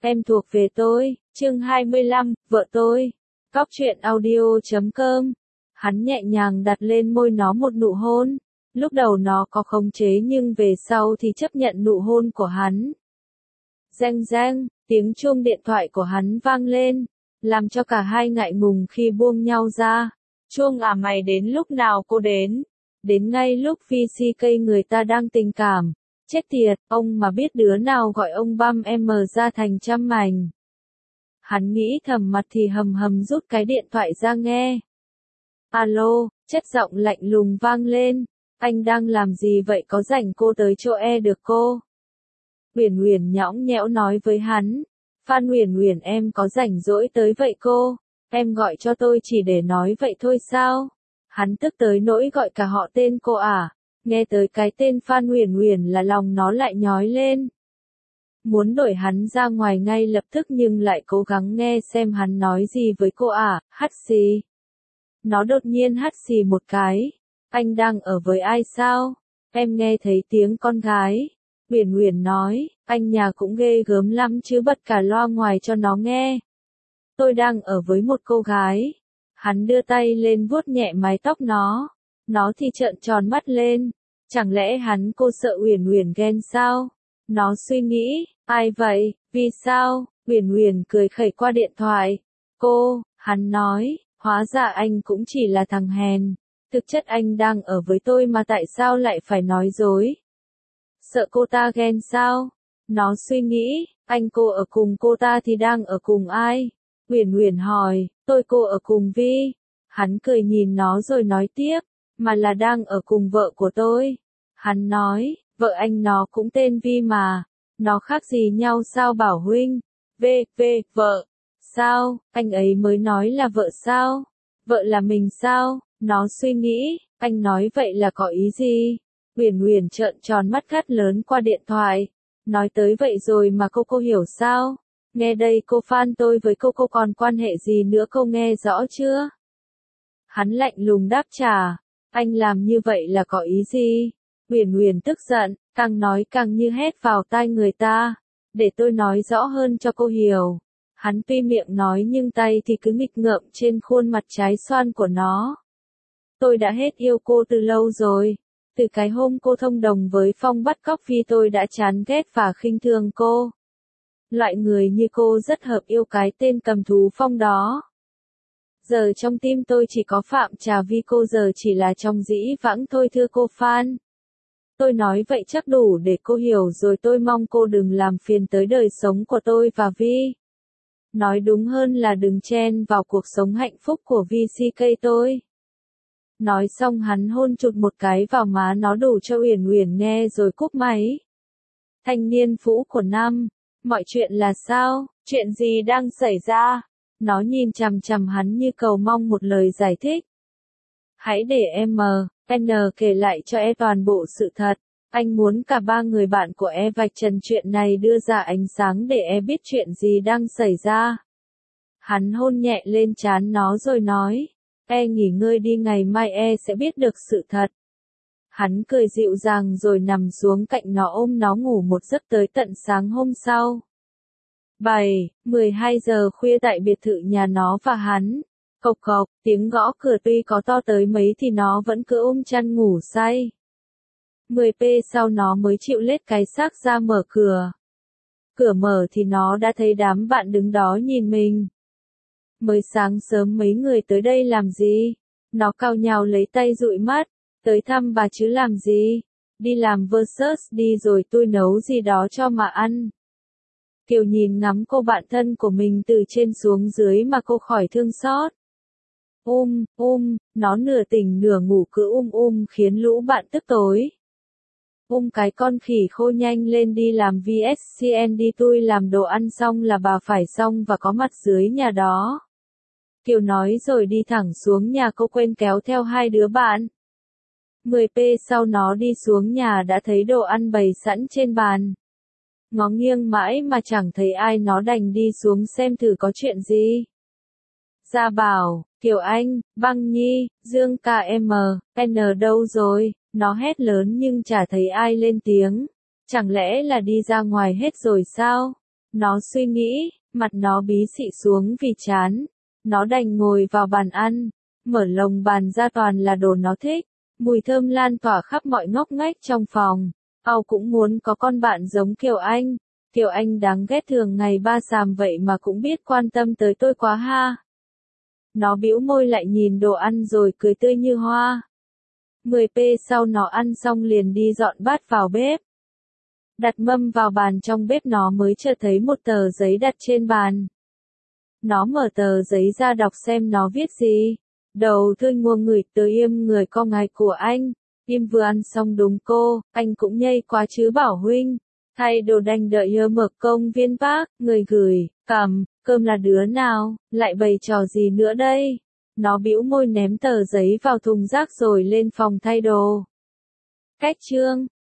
Em thuộc về tôi, chương 25, vợ tôi. Cóc truyện audio.com. Hắn nhẹ nhàng đặt lên môi nó một nụ hôn. Lúc đầu nó có khống chế nhưng về sau thì chấp nhận nụ hôn của hắn. Reng reng, tiếng chuông điện thoại của hắn vang lên, làm cho cả hai ngại ngùng khi buông nhau ra. Chuông à, mày đến lúc nào cô đến? Đến ngay lúc VCK người ta đang tình cảm. Chết tiệt, ông mà biết đứa nào gọi ông băm em ra thành trăm mảnh. Hắn nghĩ thầm mặt thì hầm hầm rút cái điện thoại ra nghe. Alo, chất giọng lạnh lùng vang lên. Anh đang làm gì vậy, có rảnh cô tới chỗ được cô? Uyển Uyển nhõng nhẽo nói với hắn. Phan Uyển Uyển, em có rảnh rỗi tới vậy cô? Em gọi cho tôi chỉ để nói vậy thôi sao? Hắn tức tới nỗi gọi cả họ tên cô à? Nghe tới cái tên Phan Uyển Uyển là lòng nó lại nhói lên. Muốn đuổi hắn ra ngoài ngay lập tức nhưng lại cố gắng nghe xem hắn nói gì với cô à, hắt xì. Nó đột nhiên hắt xì một cái. Anh đang ở với ai sao? Em nghe thấy tiếng con gái. Uyển Uyển nói, anh nhà cũng ghê gớm lắm chứ, bật cả loa ngoài cho nó nghe. Tôi đang ở với một cô gái. Hắn đưa tay lên vuốt nhẹ mái tóc nó. Nó thì trợn tròn mắt lên. Chẳng lẽ hắn cô sợ Uyển Uyển ghen sao? Nó suy nghĩ, ai vậy, vì sao? Uyển Uyển cười khẩy qua điện thoại. Cô, hắn nói, hóa ra anh cũng chỉ là thằng hèn. Thực chất anh đang ở với tôi mà tại sao lại phải nói dối? Sợ cô ta ghen sao? Nó suy nghĩ, anh cô ở cùng cô ta thì đang ở cùng ai? Uyển Uyển hỏi, tôi cô ở cùng Vi. Hắn cười nhìn nó rồi nói tiếp, mà là đang ở cùng vợ của tôi. Hắn nói, vợ anh nó cũng tên Vi mà. Nó khác gì nhau sao Bảo huynh? Vợ. Sao, anh ấy mới nói là vợ sao? Vợ là mình sao? Nó suy nghĩ, anh nói vậy là có ý gì? Uyển Uyển trợn tròn mắt gắt lớn qua điện thoại. Nói tới vậy rồi mà cô hiểu sao? Nghe đây cô Phan, tôi với cô còn quan hệ gì nữa, cô nghe rõ chưa? Hắn lạnh lùng đáp trả, anh làm như vậy là có ý gì? Uyển Uyển tức giận, càng nói càng như hét vào tai người ta. Để tôi nói rõ hơn cho cô hiểu. Hắn tuy miệng nói nhưng tay thì cứ nghịch ngợm trên khuôn mặt trái xoan của nó. Tôi đã hết yêu cô từ lâu rồi. Từ cái hôm cô thông đồng với Phong bắt cóc Vi tôi đã chán ghét và khinh thường cô. Loại người như cô rất hợp yêu cái tên cầm thú Phong đó. Giờ trong tim tôi chỉ có Phạm Trà Vi, cô giờ chỉ là trong dĩ vãng thôi thưa cô Phan. Tôi nói vậy chắc đủ để cô hiểu rồi, tôi mong cô đừng làm phiền tới đời sống của tôi và Vi. Nói đúng hơn là đừng chen vào cuộc sống hạnh phúc của VCK tôi. Nói xong hắn hôn chụt một cái vào má nó đủ cho Uyển Uyển nghe rồi cúp máy. Thanh niên phũ của năm, mọi chuyện là sao, chuyện gì đang xảy ra? Nó nhìn chằm chằm hắn như cầu mong một lời giải thích. Hãy để em N kể lại cho toàn bộ sự thật. Anh muốn cả ba người bạn của vạch trần chuyện này, đưa ra ánh sáng để biết chuyện gì đang xảy ra. Hắn hôn nhẹ lên trán nó rồi nói, nghỉ ngơi đi, ngày mai sẽ biết được sự thật. Hắn cười dịu dàng rồi nằm xuống cạnh nó ôm nó ngủ một giấc tới tận sáng hôm sau. 12 giờ khuya tại biệt thự nhà nó và hắn. Cộc cộc, tiếng gõ cửa tuy có to tới mấy thì nó vẫn cứ ôm chăn ngủ say. 10p sau nó mới chịu lết cái xác ra mở cửa. Cửa mở thì nó đã thấy đám bạn đứng đó nhìn mình. Mới sáng sớm mấy người tới đây làm gì? Nó cau nhàu lấy tay dụi mắt. Tới thăm bà chứ làm gì? Đi làm versus đi rồi tôi nấu gì đó cho mà ăn. Kiều nhìn ngắm cô bạn thân của mình từ trên xuống dưới mà cô khỏi thương xót. Nó nửa tỉnh nửa ngủ cứ khiến lũ bạn tức tối. Cái con khỉ khô, nhanh lên đi làm VSCN đi, tôi làm đồ ăn xong là bà phải xong và có mặt dưới nhà đó. Kiều nói rồi đi thẳng xuống nhà, cô quên kéo theo hai đứa bạn. 10p sau nó đi xuống nhà đã thấy đồ ăn bày sẵn trên bàn. Ngó nghiêng mãi mà chẳng thấy ai, nó đành đi xuống xem thử có chuyện gì. Gia Bảo, Kiều Anh, Băng Nhi, Dương KM, N đâu rồi? Nó hét lớn nhưng chả thấy ai lên tiếng. Chẳng lẽ là đi ra ngoài hết rồi sao? Nó suy nghĩ, mặt nó bí xị xuống vì chán. Nó đành ngồi vào bàn ăn, mở lồng bàn ra toàn là đồ nó thích. Mùi thơm lan tỏa khắp mọi ngóc ngách trong phòng. Âu cũng muốn có con bạn giống Kiều Anh. Kiều Anh đáng ghét thường ngày ba xàm vậy mà cũng biết quan tâm tới tôi quá ha. Nó bĩu môi lại nhìn đồ ăn rồi cười tươi như hoa. 10p sau nó ăn xong liền đi dọn bát vào bếp. Đặt mâm vào bàn trong bếp nó mới chợt thấy một tờ giấy đặt trên bàn. Nó mở tờ giấy ra đọc xem nó viết gì. Đầu thư ngua ngửi từ im người con ngài của anh. Im vừa ăn xong đúng cô, anh cũng nhây quá chứ bảo huynh. Thay đồ đành đợi hơ mở công viên bác, người gửi, cơm là đứa nào, lại bày trò gì nữa đây? Nó bĩu môi ném tờ giấy vào thùng rác rồi lên phòng thay đồ. Cách chương